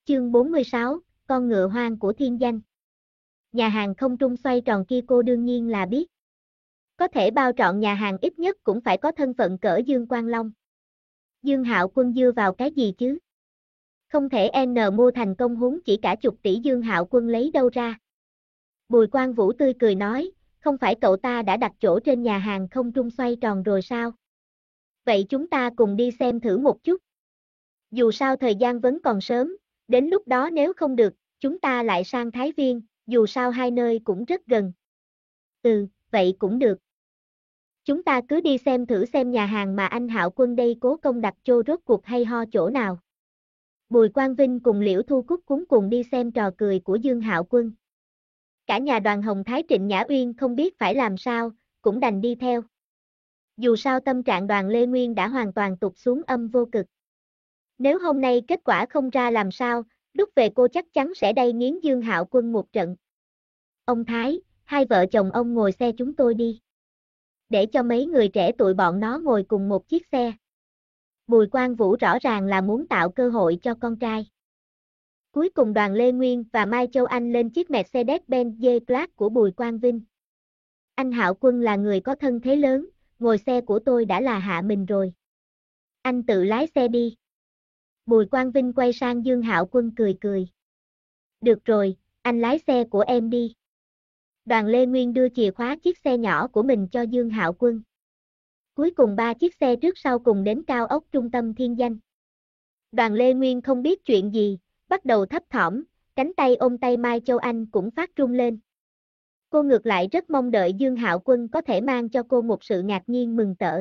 Chương 46, con ngựa hoang của thiên danh. Nhà hàng không trung xoay tròn kia cô đương nhiên là biết. Có thể bao trọn nhà hàng ít nhất cũng phải có thân phận cỡ Dương Quang Long. Dương Hạo Quân dưa vào cái gì chứ? Không thể mua thành công huống chỉ cả chục tỷ Dương Hạo Quân lấy đâu ra. Bùi Quang Vũ tươi cười nói, không phải cậu ta đã đặt chỗ trên nhà hàng không trung xoay tròn rồi sao? Vậy chúng ta cùng đi xem thử một chút. Dù sao thời gian vẫn còn sớm, đến lúc đó nếu không được, chúng ta lại sang Thái Viên, dù sao hai nơi cũng rất gần. Vậy cũng được. Chúng ta cứ đi xem thử xem nhà hàng mà anh Hạo Quân đây cố công đặt chô rốt cuộc hay ho chỗ nào. Bùi Quang Vinh cùng Liễu Thu Cúc cuống cuồng đi xem trò cười của Dương Hạo Quân. Cả nhà đoàn Hồng Thái Trịnh Nhã Uyên không biết phải làm sao, cũng đành đi theo. Dù sao tâm trạng đoàn Lê Nguyên đã hoàn toàn tụt xuống âm vô cực. Nếu hôm nay kết quả không ra làm sao, lúc về cô chắc chắn sẽ đay nghiến Dương Hạo Quân một trận. Ông Thái, hai vợ chồng ông ngồi xe chúng tôi đi. Để cho mấy người trẻ tụi bọn nó ngồi cùng một chiếc xe. Bùi Quang Vũ rõ ràng là muốn tạo cơ hội cho con trai. Cuối cùng đoàn Lê Nguyên và Mai Châu Anh lên chiếc Mercedes-Benz G-Class của Bùi Quang Vinh. Anh Hạo Quân là người có thân thế lớn, ngồi xe của tôi đã là hạ mình rồi. Anh tự lái xe đi. Bùi Quang Vinh quay sang Dương Hạo Quân cười cười. Được rồi, anh lái xe của em đi. Đoàn Lê Nguyên đưa chìa khóa chiếc xe nhỏ của mình cho Dương Hạo Quân. Cuối cùng ba chiếc xe trước sau cùng đến cao ốc trung tâm thiên danh. Đoàn Lê Nguyên không biết chuyện gì, bắt đầu thấp thỏm, cánh tay ôm tay Mai Châu Anh cũng phát run lên. Cô ngược lại rất mong đợi Dương Hạo Quân có thể mang cho cô một sự ngạc nhiên mừng rỡ.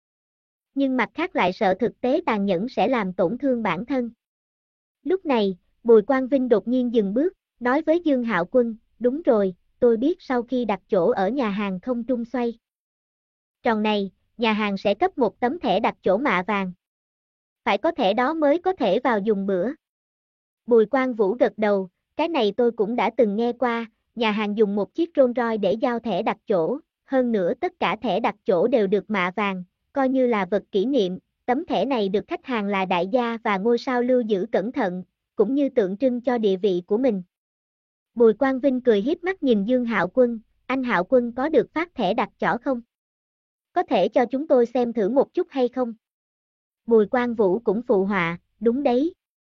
Nhưng mặt khác lại sợ thực tế tàn nhẫn sẽ làm tổn thương bản thân. Lúc này, Bùi Quang Vinh đột nhiên dừng bước, nói với Dương Hạo Quân, đúng rồi, tôi biết sau khi đặt chỗ ở nhà hàng không trung xoay tròn này, nhà hàng sẽ cấp một tấm thẻ đặt chỗ mạ vàng. Phải có thẻ đó mới có thể vào dùng bữa. Bùi Quang Vũ gật đầu, cái này tôi cũng đã từng nghe qua, nhà hàng dùng một chiếc Rolls Royce để giao thẻ đặt chỗ, hơn nữa tất cả thẻ đặt chỗ đều được mạ vàng, coi như là vật kỷ niệm, tấm thẻ này được khách hàng là đại gia và ngôi sao lưu giữ cẩn thận, cũng như tượng trưng cho địa vị của mình. Bùi Quang Vinh cười hiếp mắt nhìn Dương Hạo Quân, anh Hạo Quân có được phát thẻ đặt chỗ không? Có thể cho chúng tôi xem thử một chút hay không? Bùi Quang Vũ cũng phụ họa, đúng đấy.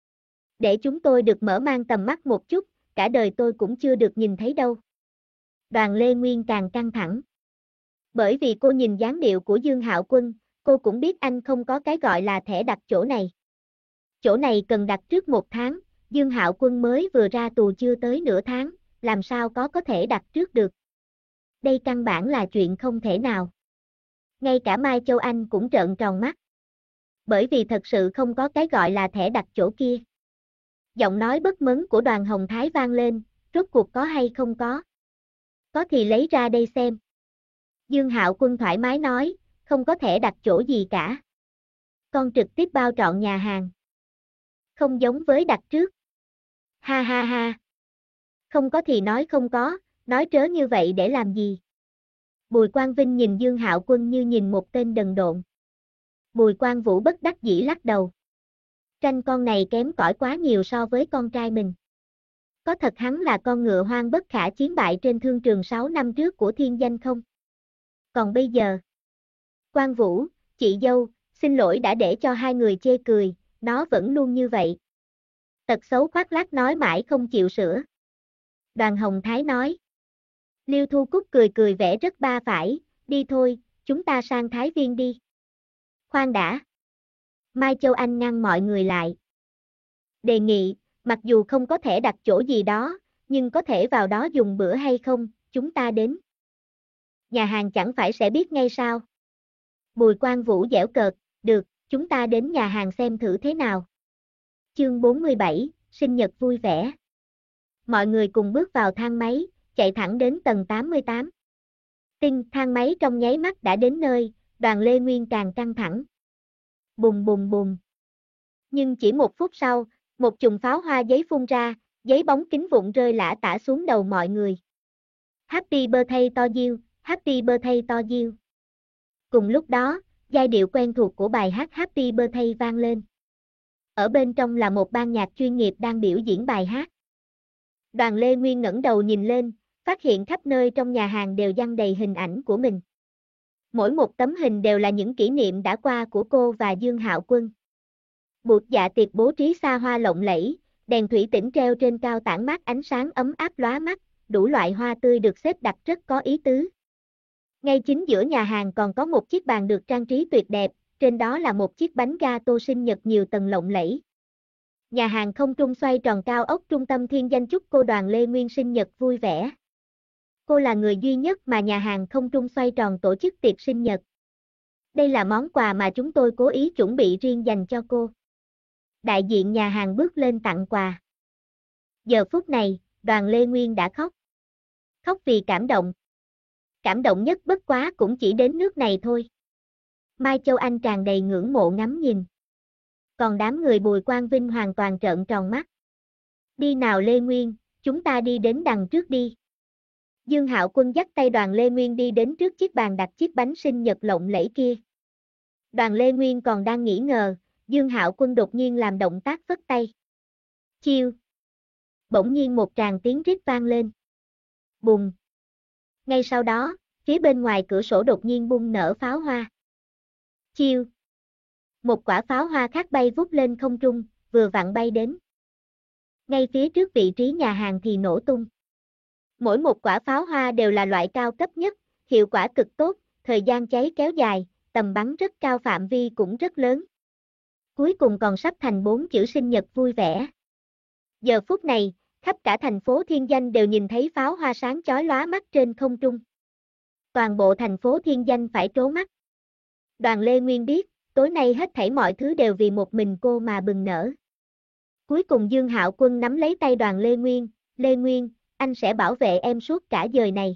Để chúng tôi được mở mang tầm mắt một chút, cả đời tôi cũng chưa được nhìn thấy đâu. Đoàn Lê Nguyên càng căng thẳng. Bởi vì cô nhìn dáng điệu của Dương Hạo Quân, cô cũng biết anh không có cái gọi là thẻ đặt chỗ này. Chỗ này cần đặt trước một tháng, Dương Hạo Quân mới vừa ra tù chưa tới nửa tháng, làm sao có thể đặt trước được. Đây căn bản là chuyện không thể nào. Ngay cả Mai Châu Anh cũng trợn tròn mắt. Bởi vì thật sự không có cái gọi là thẻ đặt chỗ kia. Giọng nói bất mấn của đoàn Hồng Thái vang lên, rốt cuộc có hay không có? Có thì lấy ra đây xem. Dương Hạo Quân thoải mái nói, không có thẻ đặt chỗ gì cả. Con trực tiếp bao trọn nhà hàng. Không giống với đặt trước. Ha ha ha. Không có thì nói không có, nói trớ như vậy để làm gì? Bùi Quang Vinh nhìn Dương Hạo Quân như nhìn một tên đần độn. Bùi Quang Vũ bất đắc dĩ lắc đầu. Tranh con này kém cỏi quá nhiều so với con trai mình. Có thật hắn là con ngựa hoang bất khả chiến bại trên thương trường 6 năm trước của thiên danh không? Còn bây giờ? Quang Vũ, chị dâu, xin lỗi đã để cho hai người chê cười, nó vẫn luôn như vậy. Tật xấu khoác lác nói mãi không chịu sửa. Đoàn Hồng Thái nói. Liêu Thu Cúc cười cười vẻ rất ba phải, đi thôi, chúng ta sang Thái Viên đi. Khoan đã. Mai Châu Anh ngăn mọi người lại. Đề nghị, mặc dù không có thể đặt chỗ gì đó, nhưng có thể vào đó dùng bữa hay không, chúng ta đến. Nhà hàng chẳng phải sẽ biết ngay sao. Bùi Quang Vũ giễu cợt, được, chúng ta đến nhà hàng xem thử thế nào. Chương 47, sinh nhật vui vẻ. Mọi người cùng bước vào thang máy, chạy thẳng đến tầng 88. Thang máy trong nháy mắt đã đến nơi, đoàn Lê Nguyên càng căng thẳng. Bùng bùng bùng. Nhưng chỉ một phút sau, một chùm pháo hoa giấy phun ra, giấy bóng kính vụn rơi lả tả xuống đầu mọi người. Happy birthday to you, happy birthday to you. Cùng lúc đó, giai điệu quen thuộc của bài hát Happy Birthday vang lên. Ở bên trong là một ban nhạc chuyên nghiệp đang biểu diễn bài hát. Đoàn Lê Nguyên ngẩng đầu nhìn lên, phát hiện khắp nơi trong nhà hàng đều dăng đầy hình ảnh của mình. Mỗi một tấm hình đều là những kỷ niệm đã qua của cô và Dương Hạo Quân. Bục dạ tiệc bố trí xa hoa lộng lẫy, đèn thủy tinh treo trên cao tản mát ánh sáng ấm áp lóa mắt, đủ loại hoa tươi được xếp đặt rất có ý tứ. Ngay chính giữa nhà hàng còn có một chiếc bàn được trang trí tuyệt đẹp, trên đó là một chiếc bánh gato sinh nhật nhiều tầng lộng lẫy. Nhà hàng không trung xoay tròn cao ốc trung tâm Thiên Danh chúc cô Đoàn Lê Nguyên sinh nhật vui vẻ. Cô là người duy nhất mà nhà hàng không trung xoay tròn tổ chức tiệc sinh nhật. Đây là món quà mà chúng tôi cố ý chuẩn bị riêng dành cho cô. Đại diện nhà hàng bước lên tặng quà. Giờ phút này, Đoàn Lê Nguyên đã khóc. Khóc vì cảm động. Cảm động nhất bất quá cũng chỉ đến nước này thôi. Mai Châu Anh tràn đầy ngưỡng mộ ngắm nhìn. Còn đám người Bùi Quang Vinh hoàn toàn trợn tròn mắt. Đi nào Lê Nguyên, chúng ta đi đến đằng trước đi. Dương Hạo Quân dắt tay Đoàn Lê Nguyên đi đến trước chiếc bàn đặt chiếc bánh sinh nhật lộng lẫy kia. Đoàn Lê Nguyên còn đang nghi ngờ, Dương Hạo Quân đột nhiên làm động tác phất tay. Chiêu. Bỗng nhiên một tràng tiếng rít vang lên. Bùng. Ngay sau đó, phía bên ngoài cửa sổ đột nhiên bung nở pháo hoa. Chiêu. Một quả pháo hoa khác bay vút lên không trung, vừa vặn bay đến. Ngay phía trước vị trí nhà hàng thì nổ tung. Mỗi một quả pháo hoa đều là loại cao cấp nhất, hiệu quả cực tốt, thời gian cháy kéo dài, tầm bắn rất cao, phạm vi cũng rất lớn. Cuối cùng còn sắp thành 4 chữ sinh nhật vui vẻ. Giờ phút này, khắp cả thành phố Thiên Danh đều nhìn thấy pháo hoa sáng chói lóa mắt trên không trung. Toàn bộ thành phố Thiên Danh phải trố mắt. Đoàn Lê Nguyên biết, tối nay hết thảy mọi thứ đều vì một mình cô mà bừng nở. Cuối cùng Dương Hạo Quân nắm lấy tay Đoàn Lê Nguyên, Lê Nguyên, anh sẽ bảo vệ em suốt cả đời này.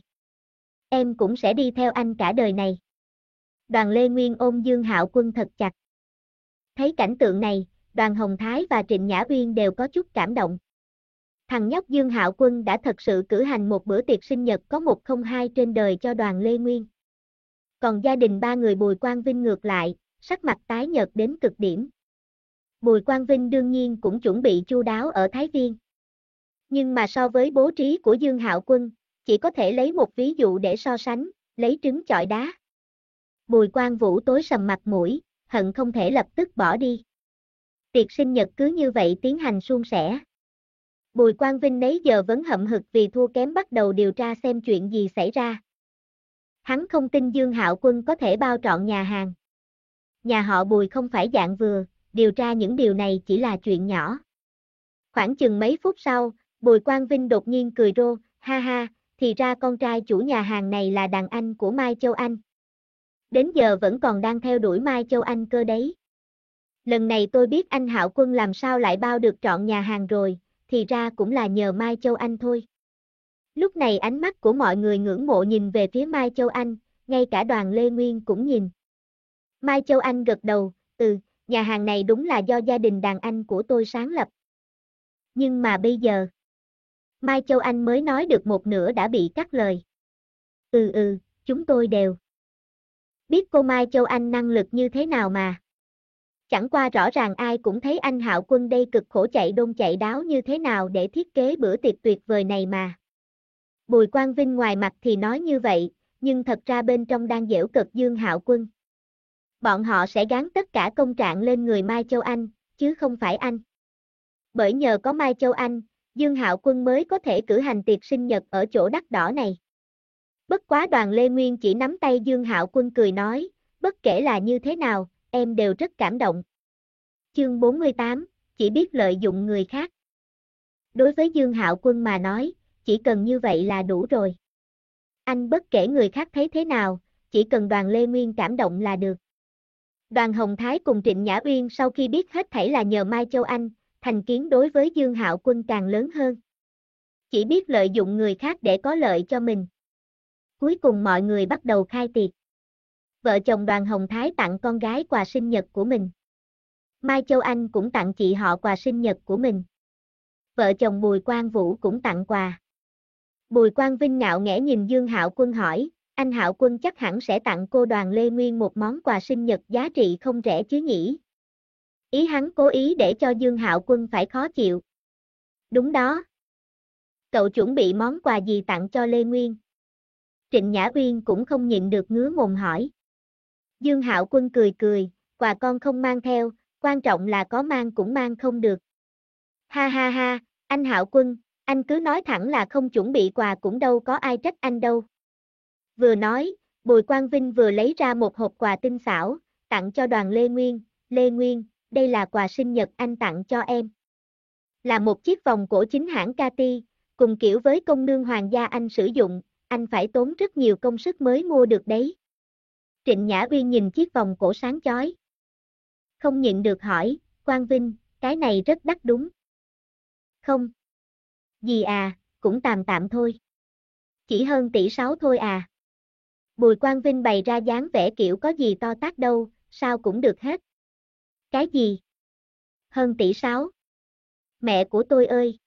Em cũng sẽ đi theo anh cả đời này. Đoàn Lê Nguyên ôm Dương Hạo Quân thật chặt. Thấy cảnh tượng này, Đoàn Hồng Thái và Trịnh Nhã Uyên đều có chút cảm động. Thằng nhóc Dương Hạo Quân đã thật sự cử hành một bữa tiệc sinh nhật có 102 trên đời cho Đoàn Lê Nguyên. Còn gia đình ba người Bùi Quang Vinh ngược lại, sắc mặt tái nhợt đến cực điểm. Bùi Quang Vinh đương nhiên cũng chuẩn bị chu đáo ở Thái Viên. Nhưng mà so với bố trí của Dương Hạo Quân, chỉ có thể lấy một ví dụ để so sánh, lấy trứng chọi đá. Bùi Quang Vũ tối sầm mặt mũi, hận không thể lập tức bỏ đi. Tiệc sinh nhật cứ như vậy tiến hành suôn sẻ. Bùi Quang Vinh nấy giờ vẫn hậm hực vì thua kém bắt đầu điều tra xem chuyện gì xảy ra. Hắn không tin Dương Hạo Quân có thể bao trọn nhà hàng. Nhà họ Bùi không phải dạng vừa, điều tra những điều này chỉ là chuyện nhỏ. Khoảng chừng mấy phút sau, Bùi Quang Vinh đột nhiên cười rô, ha ha, thì ra con trai chủ nhà hàng này là đàn anh của Mai Châu Anh. Đến giờ vẫn còn đang theo đuổi Mai Châu Anh cơ đấy. Lần này tôi biết anh Hạo Quân làm sao lại bao được trọn nhà hàng rồi, thì ra cũng là nhờ Mai Châu Anh thôi. Lúc này ánh mắt của mọi người ngưỡng mộ nhìn về phía Mai Châu Anh, ngay cả Đoàn Lê Nguyên cũng nhìn. Mai Châu Anh gật đầu, nhà hàng này đúng là do gia đình đàn anh của tôi sáng lập. Nhưng mà bây giờ, Mai Châu Anh mới nói được một nửa đã bị cắt lời. Chúng tôi đều biết cô Mai Châu Anh năng lực như thế nào mà. Chẳng qua rõ ràng ai cũng thấy anh Hạo Quân đây cực khổ chạy đôn chạy đáo như thế nào để thiết kế bữa tiệc tuyệt vời này mà. Bùi Quang Vinh ngoài mặt thì nói như vậy, nhưng thật ra bên trong đang giễu cợt Dương Hạo Quân. Bọn họ sẽ gán tất cả công trạng lên người Mai Châu Anh, chứ không phải anh. Bởi nhờ có Mai Châu Anh, Dương Hạo Quân mới có thể cử hành tiệc sinh nhật ở chỗ đắt đỏ này. Bất quá Đoàn Lê Nguyên chỉ nắm tay Dương Hạo Quân cười nói, bất kể là như thế nào, em đều rất cảm động. Chương 48, chỉ biết lợi dụng người khác. Đối với Dương Hạo Quân mà nói, chỉ cần như vậy là đủ rồi. Anh bất kể người khác thấy thế nào, chỉ cần Đoàn Lê Nguyên cảm động là được. Đoàn Hồng Thái cùng Trịnh Nhã Uyên sau khi biết hết thảy là nhờ Mai Châu Anh, thành kiến đối với Dương Hạo Quân càng lớn hơn. Chỉ biết lợi dụng người khác để có lợi cho mình. Cuối cùng mọi người bắt đầu khai tiệc. Vợ chồng Đoàn Hồng Thái tặng con gái quà sinh nhật của mình. Mai Châu Anh cũng tặng chị họ quà sinh nhật của mình. Vợ chồng Bùi Quang Vũ cũng tặng quà. Bùi Quang Vinh ngạo nghễ nhìn Dương Hạo Quân hỏi, anh Hạo Quân chắc hẳn sẽ tặng cô Đoàn Lê Nguyên một món quà sinh nhật giá trị không rẻ chứ nhỉ? Ý hắn cố ý để cho Dương Hạo Quân phải khó chịu. Đúng đó. Cậu chuẩn bị món quà gì tặng cho Lê Nguyên? Trịnh Nhã Uyên cũng không nhịn được ngứa mồm hỏi. Dương Hạo Quân cười cười, quà con không mang theo, quan trọng là có mang cũng mang không được. Ha ha ha, anh Hạo Quân, anh cứ nói thẳng là không chuẩn bị quà cũng đâu có ai trách anh đâu. Vừa nói, Bùi Quang Vinh vừa lấy ra một hộp quà tinh xảo, tặng cho Đoàn Lê Nguyên. Lê Nguyên, đây là quà sinh nhật anh tặng cho em. Là một chiếc vòng cổ chính hãng Cati, cùng kiểu với công nương hoàng gia anh sử dụng, anh phải tốn rất nhiều công sức mới mua được đấy. Trịnh Nhã Uyên nhìn chiếc vòng cổ sáng chói. Không nhịn được hỏi, Quang Vinh, cái này rất đắt đúng. Không. Gì à, cũng tạm tạm thôi. Chỉ hơn tỷ 6 thôi à. Bùi Quang Vinh bày ra dáng vẻ kiểu có gì to tát đâu, sao cũng được hết. Cái gì? Hơn tỷ 6. Mẹ của tôi ơi!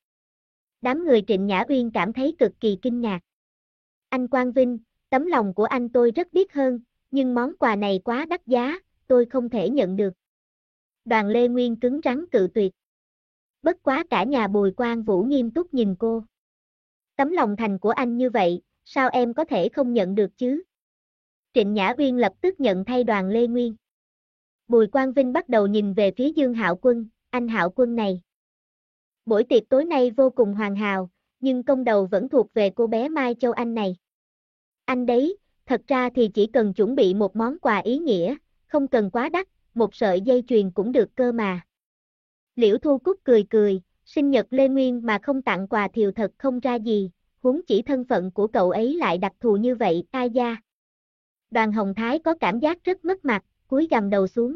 Đám người Trịnh Nhã Uyên cảm thấy cực kỳ kinh ngạc. Anh Quang Vinh, tấm lòng của anh tôi rất biết ơn, nhưng món quà này quá đắt giá, tôi không thể nhận được. Đoàn Lê Nguyên cứng rắn cự tuyệt. Bất quá cả nhà Bùi Quang Vũ nghiêm túc nhìn cô. Tấm lòng thành của anh như vậy, sao em có thể không nhận được chứ? Trịnh Nhã Uyên lập tức nhận thay Đoàn Lê Nguyên. Bùi Quang Vinh bắt đầu nhìn về phía Dương Hạo Quân, anh Hạo Quân này. Buổi tiệc tối nay vô cùng hoàn hào, nhưng công đầu vẫn thuộc về cô bé Mai Châu Anh này. Anh đấy, thật ra thì chỉ cần chuẩn bị một món quà ý nghĩa, không cần quá đắt, một sợi dây chuyền cũng được cơ mà. Liễu Thu Cúc cười cười, sinh nhật Lê Nguyên mà không tặng quà thiều thật không ra gì, huống chỉ thân phận của cậu ấy lại đặc thù như vậy, ai da. Đoàn Hồng Thái có cảm giác rất mất mặt, cúi gằm đầu xuống.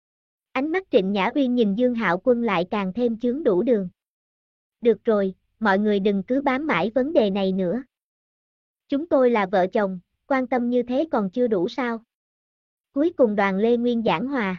Ánh mắt Trịnh Nhã Uyên nhìn Dương Hạo Quân lại càng thêm chướng đủ đường. Được rồi, mọi người đừng cứ bám mãi vấn đề này nữa. Chúng tôi là vợ chồng, quan tâm như thế còn chưa đủ sao? Cuối cùng Đoàn Lê Nguyên giảng hòa.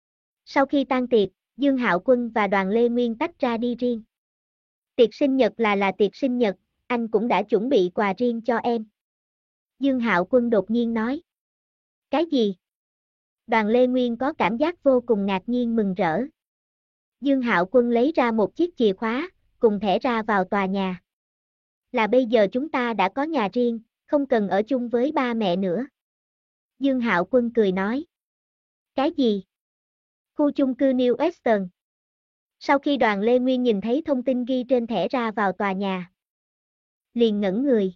Sau khi tan tiệc, Dương Hạo Quân và Đoàn Lê Nguyên tách ra đi riêng. Tiệc sinh nhật là tiệc sinh nhật, anh cũng đã chuẩn bị quà riêng cho em. Dương Hạo Quân đột nhiên nói. Cái gì? Đoàn Lê Nguyên có cảm giác vô cùng ngạc nhiên mừng rỡ. Dương Hạo Quân lấy ra một chiếc chìa khóa, cùng thẻ ra vào tòa nhà. Là bây giờ chúng ta đã có nhà riêng, không cần ở chung với ba mẹ nữa. Dương Hạo Quân cười nói. Cái gì? Khu chung cư New Western. Sau khi Đoàn Lê Nguyên nhìn thấy thông tin ghi trên thẻ ra vào tòa nhà, liền ngẩn người.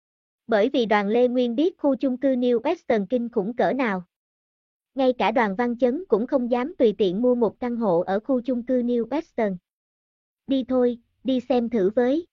Bởi vì Đoàn Lê Nguyên biết khu chung cư New Western kinh khủng cỡ nào. Ngay cả Đoàn Văn Chấn cũng không dám tùy tiện mua một căn hộ ở khu chung cư New Western. Đi thôi, đi xem thử với.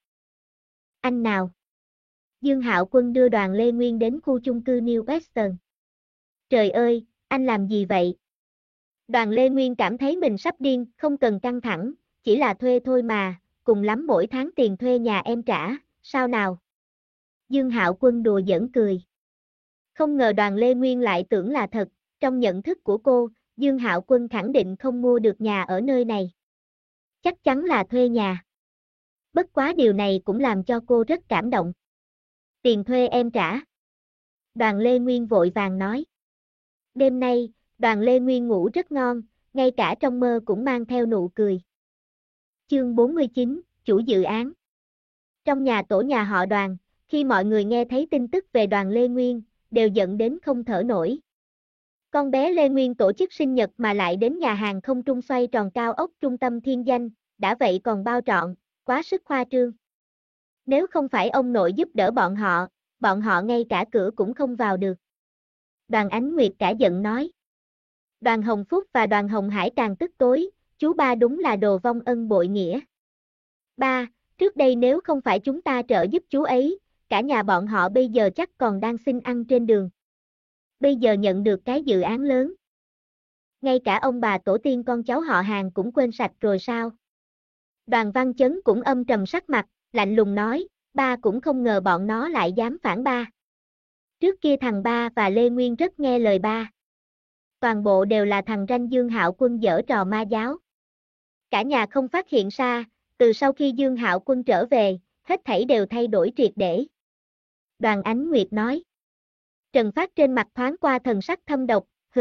Anh nào? Dương Hạo Quân đưa Đoàn Lê Nguyên đến khu chung cư New Western. Trời ơi, anh làm gì vậy? Đoàn Lê Nguyên cảm thấy mình sắp điên, không cần căng thẳng, chỉ là thuê thôi mà, cùng lắm mỗi tháng tiền thuê nhà em trả, sao nào? Dương Hạo Quân đùa giỡn cười. Không ngờ Đoàn Lê Nguyên lại tưởng là thật, trong nhận thức của cô, Dương Hạo Quân khẳng định không mua được nhà ở nơi này. Chắc chắn là thuê nhà. Bất quá điều này cũng làm cho cô rất cảm động. Tiền thuê em trả. Đoàn Lê Nguyên vội vàng nói. Đêm nay, Đoàn Lê Nguyên ngủ rất ngon, ngay cả trong mơ cũng mang theo nụ cười. Chương 49, chủ dự án. Trong nhà tổ nhà họ Đoàn, khi mọi người nghe thấy tin tức về Đoàn Lê Nguyên, đều giận đến không thở nổi. Con bé Lê Nguyên tổ chức sinh nhật mà lại đến nhà hàng không trung xoay tròn cao ốc trung tâm Thiên Danh, đã vậy còn bao trọn, quá sức khoa trương. Nếu không phải ông nội giúp đỡ bọn họ ngay cả cửa cũng không vào được. Đoàn Ánh Nguyệt cả giận nói. Đoàn Hồng Phúc và Đoàn Hồng Hải càng tức tối, chú ba đúng là đồ vong ân bội nghĩa. Ba, trước đây nếu không phải chúng ta trợ giúp chú ấy, cả nhà bọn họ bây giờ chắc còn đang xin ăn trên đường. Bây giờ nhận được cái dự án lớn. Ngay cả ông bà tổ tiên con cháu họ Hàng cũng quên sạch rồi sao? Đoàn Văn Chấn cũng âm trầm sắc mặt, lạnh lùng nói, ba cũng không ngờ bọn nó lại dám phản ba. Trước kia thằng ba và Lê Nguyên rất nghe lời ba. Toàn bộ đều là thằng ranh Dương Hạo Quân giở trò ma giáo. Cả nhà không phát hiện ra, từ sau khi Dương Hạo Quân trở về, hết thảy đều thay đổi triệt để. Đoàn Ánh Nguyệt nói. Trần Phát trên mặt thoáng qua thần sắc thâm độc, hừ,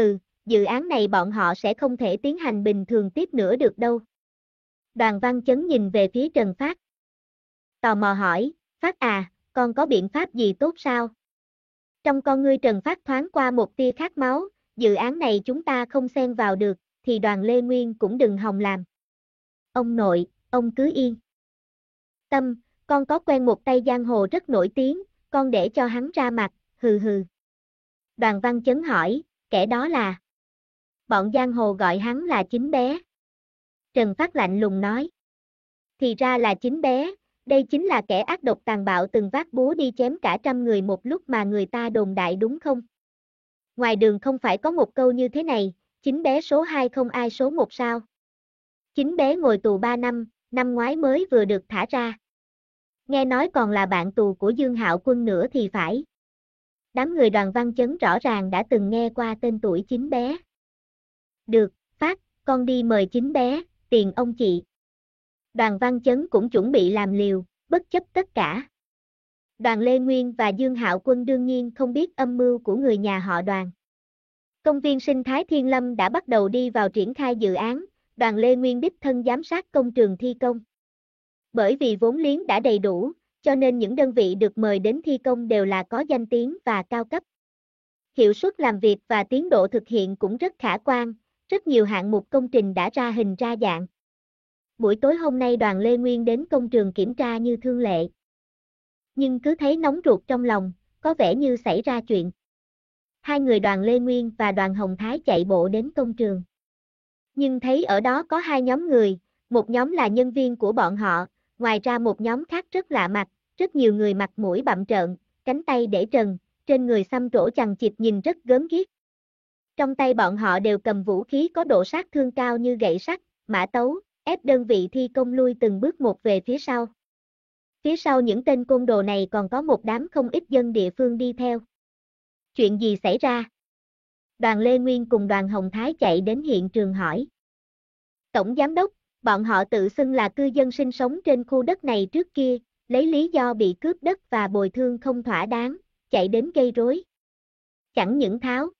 dự án này bọn họ sẽ không thể tiến hành bình thường tiếp nữa được đâu. Đoàn Văn Chấn nhìn về phía Trần Phát. Tò mò hỏi, Phát à, con có biện pháp gì tốt sao? Trong con ngươi Trần Phát thoáng qua một tia khát máu, dự án này chúng ta không xen vào được, thì Đoàn Lê Nguyên cũng đừng hòng làm. Ông nội, ông cứ yên tâm, con có quen một tay giang hồ rất nổi tiếng, con để cho hắn ra mặt, hừ hừ. Đoàn Văn Chấn hỏi, kẻ đó là? Bọn giang hồ gọi hắn là Chính Bé. Trần Phát lạnh lùng nói. Thì ra là Chính Bé, đây chính là kẻ ác độc tàn bạo từng vác búa đi chém cả 100 người một lúc mà người ta đồn đại đúng không? Ngoài đường không phải có một câu như thế này, Chính Bé số 2 không ai số 1 sao? Chính Bé ngồi tù 3 năm, năm ngoái mới vừa được thả ra. Nghe nói còn là bạn tù của Dương Hạo Quân nữa thì phải. Đám người Đoàn Văn Chấn rõ ràng đã từng nghe qua tên tuổi Chính Bé. Được, Phát, con đi mời Chính Bé, tiền ông chị. Đoàn Văn Chấn cũng chuẩn bị làm liều, bất chấp tất cả. Đoàn Lê Nguyên và Dương Hạo Quân đương nhiên không biết âm mưu của người nhà họ Đoàn. Công viên sinh thái Thiên Lâm đã bắt đầu đi vào triển khai dự án, Đoàn Lê Nguyên đích thân giám sát công trường thi công. Bởi vì vốn liếng đã đầy đủ, cho nên những đơn vị được mời đến thi công đều là có danh tiếng và cao cấp. Hiệu suất làm việc và tiến độ thực hiện cũng rất khả quan, rất nhiều hạng mục công trình đã ra hình ra dạng. Buổi tối hôm nay Đoàn Lê Nguyên đến công trường kiểm tra như thường lệ. Nhưng cứ thấy nóng ruột trong lòng, có vẻ như xảy ra chuyện. Hai người Đoàn Lê Nguyên và Đoàn Hồng Thái chạy bộ đến công trường. Nhưng thấy ở đó có hai nhóm người, một nhóm là nhân viên của bọn họ, ngoài ra một nhóm khác rất lạ mặt, rất nhiều người mặt mũi bặm trợn, cánh tay để trần, trên người xăm trổ chằng chịt nhìn rất gớm ghiếc. Trong tay bọn họ đều cầm vũ khí có độ sát thương cao như gậy sắt, mã tấu, ép đơn vị thi công lui từng bước một về phía sau. Phía sau những tên côn đồ này còn có một đám không ít dân địa phương đi theo. Chuyện gì xảy ra? Đoàn Lê Nguyên cùng Đoàn Hồng Thái chạy đến hiện trường hỏi. Tổng giám đốc, bọn họ tự xưng là cư dân sinh sống trên khu đất này trước kia, lấy lý do bị cướp đất và bồi thường không thỏa đáng, chạy đến gây rối. Chẳng những tháo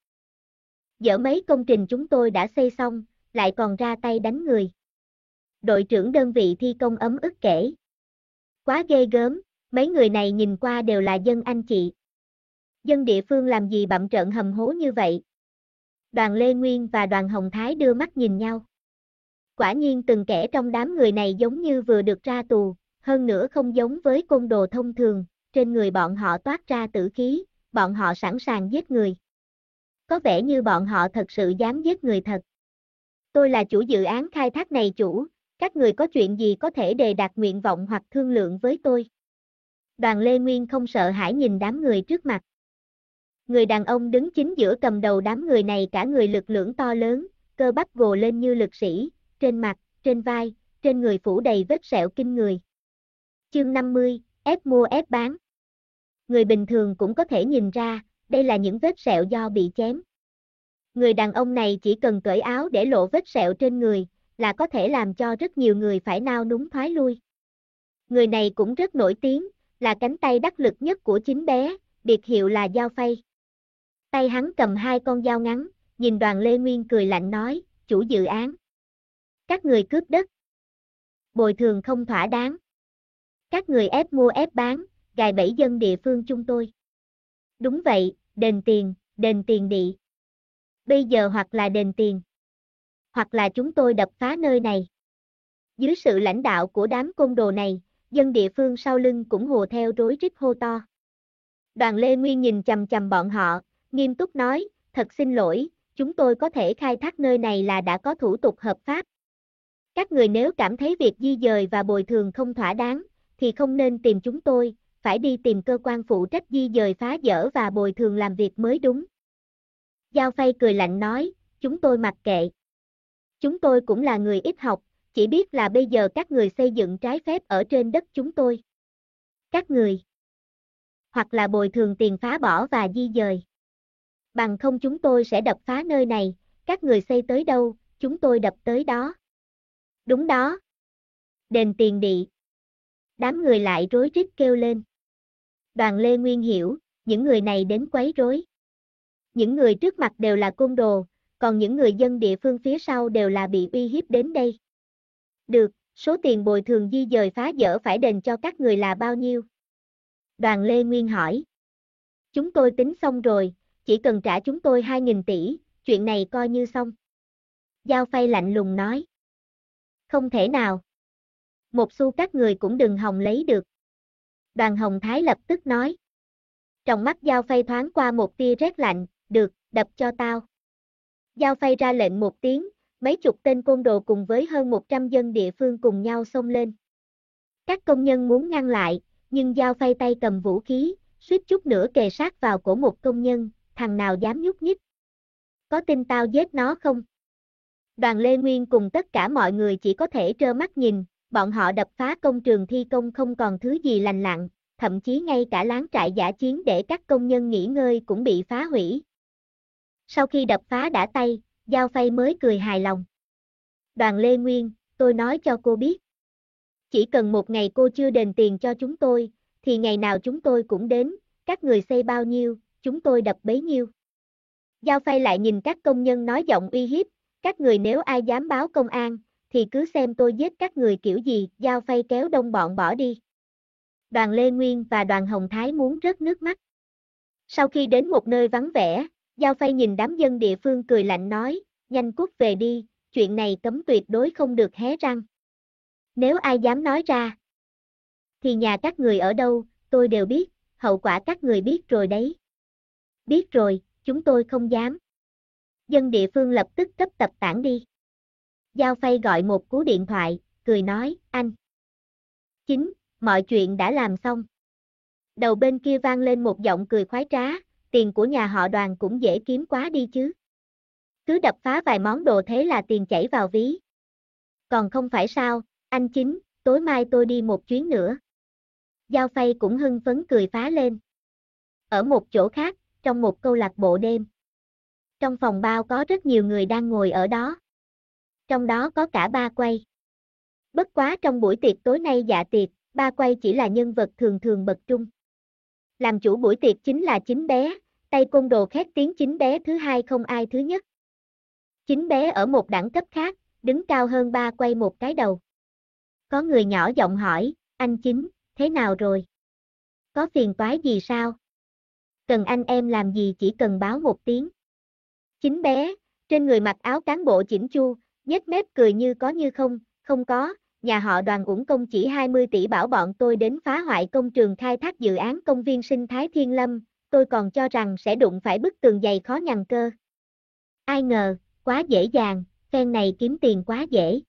dỡ mấy công trình chúng tôi đã xây xong, lại còn ra tay đánh người. Đội trưởng đơn vị thi công ấm ức kể. Quá ghê gớm, mấy người này nhìn qua đều là dân anh chị. Dân địa phương làm gì bặm trợn hầm hố như vậy? Đoàn Lê Nguyên và Đoàn Hồng Thái đưa mắt nhìn nhau. Quả nhiên từng kẻ trong đám người này giống như vừa được ra tù, hơn nữa không giống với côn đồ thông thường, trên người bọn họ toát ra tử khí, bọn họ sẵn sàng giết người. Có vẻ như bọn họ thật sự dám giết người thật. Tôi là chủ dự án khai thác này chủ, các người có chuyện gì có thể đề đạt nguyện vọng hoặc thương lượng với tôi. Đoàn Lê Nguyên không sợ hãi nhìn đám người trước mặt. Người đàn ông đứng chính giữa cầm đầu đám người này cả người lực lưỡng to lớn, cơ bắp gồ lên như lực sĩ, trên mặt, trên vai, trên người phủ đầy vết sẹo kinh người. Chương 50, ép mua ép bán. Người bình thường cũng có thể nhìn ra, đây là những vết sẹo do bị chém. Người đàn ông này chỉ cần cởi áo để lộ vết sẹo trên người, là có thể làm cho rất nhiều người phải nao núng thoái lui. Người này cũng rất nổi tiếng, là cánh tay đắc lực nhất của Chính Bé, biệt hiệu là Dao Phay. Tay hắn cầm hai con dao ngắn, nhìn Đoàn Lê Nguyên cười lạnh nói, chủ dự án. Các người cướp đất. Bồi thường không thỏa đáng. Các người ép mua ép bán, gài bẫy dân địa phương chúng tôi. Đúng vậy, đền tiền địa. Bây giờ hoặc là đền tiền, hoặc là chúng tôi đập phá nơi này. Dưới sự lãnh đạo của đám côn đồ này, dân địa phương sau lưng cũng hùa theo rối rít hô to. Đoàn Lê Nguyên nhìn chằm chằm bọn họ, nghiêm túc nói, thật xin lỗi, chúng tôi có thể khai thác nơi này là đã có thủ tục hợp pháp. Các người nếu cảm thấy việc di dời và bồi thường không thỏa đáng, thì không nên tìm chúng tôi, phải đi tìm cơ quan phụ trách di dời phá dỡ và bồi thường làm việc mới đúng. Dao Phay cười lạnh nói, chúng tôi mặc kệ. Chúng tôi cũng là người ít học, chỉ biết là bây giờ các người xây dựng trái phép ở trên đất chúng tôi. Các người hoặc là bồi thường tiền phá bỏ và di dời. Bằng không chúng tôi sẽ đập phá nơi này, các người xây tới đâu, chúng tôi đập tới đó. Đúng đó. Đền tiền địa. Đám người lại rối rít kêu lên. Đoàn Lê Nguyên hiểu, những người này đến quấy rối. Những người trước mặt đều là côn đồ, còn những người dân địa phương phía sau đều là bị uy hiếp đến đây. Được, số tiền bồi thường di dời phá dỡ phải đền cho các người là bao nhiêu? Đoàn Lê Nguyên hỏi. Chúng tôi tính xong rồi, chỉ cần trả chúng tôi 2.000 tỷ, chuyện này coi như xong. Giao Phay lạnh lùng nói. Không thể nào. Một xu các người cũng đừng hòng lấy được. Đoàn Hồng Thái lập tức nói. Trong mắt Giao Phay thoáng qua một tia rét lạnh, được, đập cho tao. Giao Phay ra lệnh một tiếng, mấy chục tên côn đồ cùng với hơn 100 dân địa phương cùng nhau xông lên. Các công nhân muốn ngăn lại, nhưng Giao Phay tay cầm vũ khí, suýt chút nữa kề sát vào cổ một công nhân, thằng nào dám nhúc nhích. Có tin tao giết nó không? Đoàn Lê Nguyên cùng tất cả mọi người chỉ có thể trơ mắt nhìn, bọn họ đập phá công trường thi công không còn thứ gì lành lặn, thậm chí ngay cả láng trại dã chiến để các công nhân nghỉ ngơi cũng bị phá hủy. Sau khi đập phá đã tay, Giao Phay mới cười hài lòng. Đoàn Lê Nguyên, tôi nói cho cô biết. Chỉ cần một ngày cô chưa đền tiền cho chúng tôi, thì ngày nào chúng tôi cũng đến, các người xây bao nhiêu, chúng tôi đập bấy nhiêu. Giao Phay lại nhìn các công nhân nói giọng uy hiếp, các người nếu ai dám báo công an, thì cứ xem tôi giết các người kiểu gì. Giao Phay kéo đông bọn bỏ đi. Đoàn Lê Nguyên và Đoàn Hồng Thái muốn rớt nước mắt. Sau khi đến một nơi vắng vẻ, Giao Phay nhìn đám dân địa phương cười lạnh nói, nhanh cút về đi, chuyện này cấm tuyệt đối không được hé răng. Nếu ai dám nói ra, thì nhà các người ở đâu, tôi đều biết, hậu quả các người biết rồi đấy. Biết rồi, chúng tôi không dám. Dân địa phương lập tức cấp tập tản đi. Giao Phay gọi một cú điện thoại, cười nói, anh. Chính, mọi chuyện đã làm xong. Đầu bên kia vang lên một giọng cười khoái trá, tiền của nhà họ Đoàn cũng dễ kiếm quá đi chứ. Cứ đập phá vài món đồ thế là tiền chảy vào ví. Còn không phải sao, anh Chính, tối mai tôi đi một chuyến nữa. Giao Phay cũng hưng phấn cười phá lên. Ở một chỗ khác, trong một câu lạc bộ đêm. Trong phòng bao có rất nhiều người đang ngồi ở đó. Trong đó có cả Ba Quay. Bất quá trong buổi tiệc tối nay dạ tiệc, Ba Quay chỉ là nhân vật thường thường bậc trung. Làm chủ buổi tiệc chính là Chính Bé, tay côn đồ khét tiếng Chính Bé thứ hai không ai thứ nhất. Chính Bé ở một đẳng cấp khác, đứng cao hơn Ba Quay một cái đầu. Có người nhỏ giọng hỏi, anh Chính, thế nào rồi? Có phiền toái gì sao? Cần anh em làm gì chỉ cần báo một tiếng. Chính Bé, trên người mặc áo cán bộ chỉnh chu, nhếch mép cười như có như không, không có, nhà họ Đoàn uổng công chỉ 20 tỷ bảo bọn tôi đến phá hoại công trường khai thác dự án công viên sinh thái Thiên Lâm, tôi còn cho rằng sẽ đụng phải bức tường dày khó nhằn cơ. Ai ngờ, quá dễ dàng, phen này kiếm tiền quá dễ.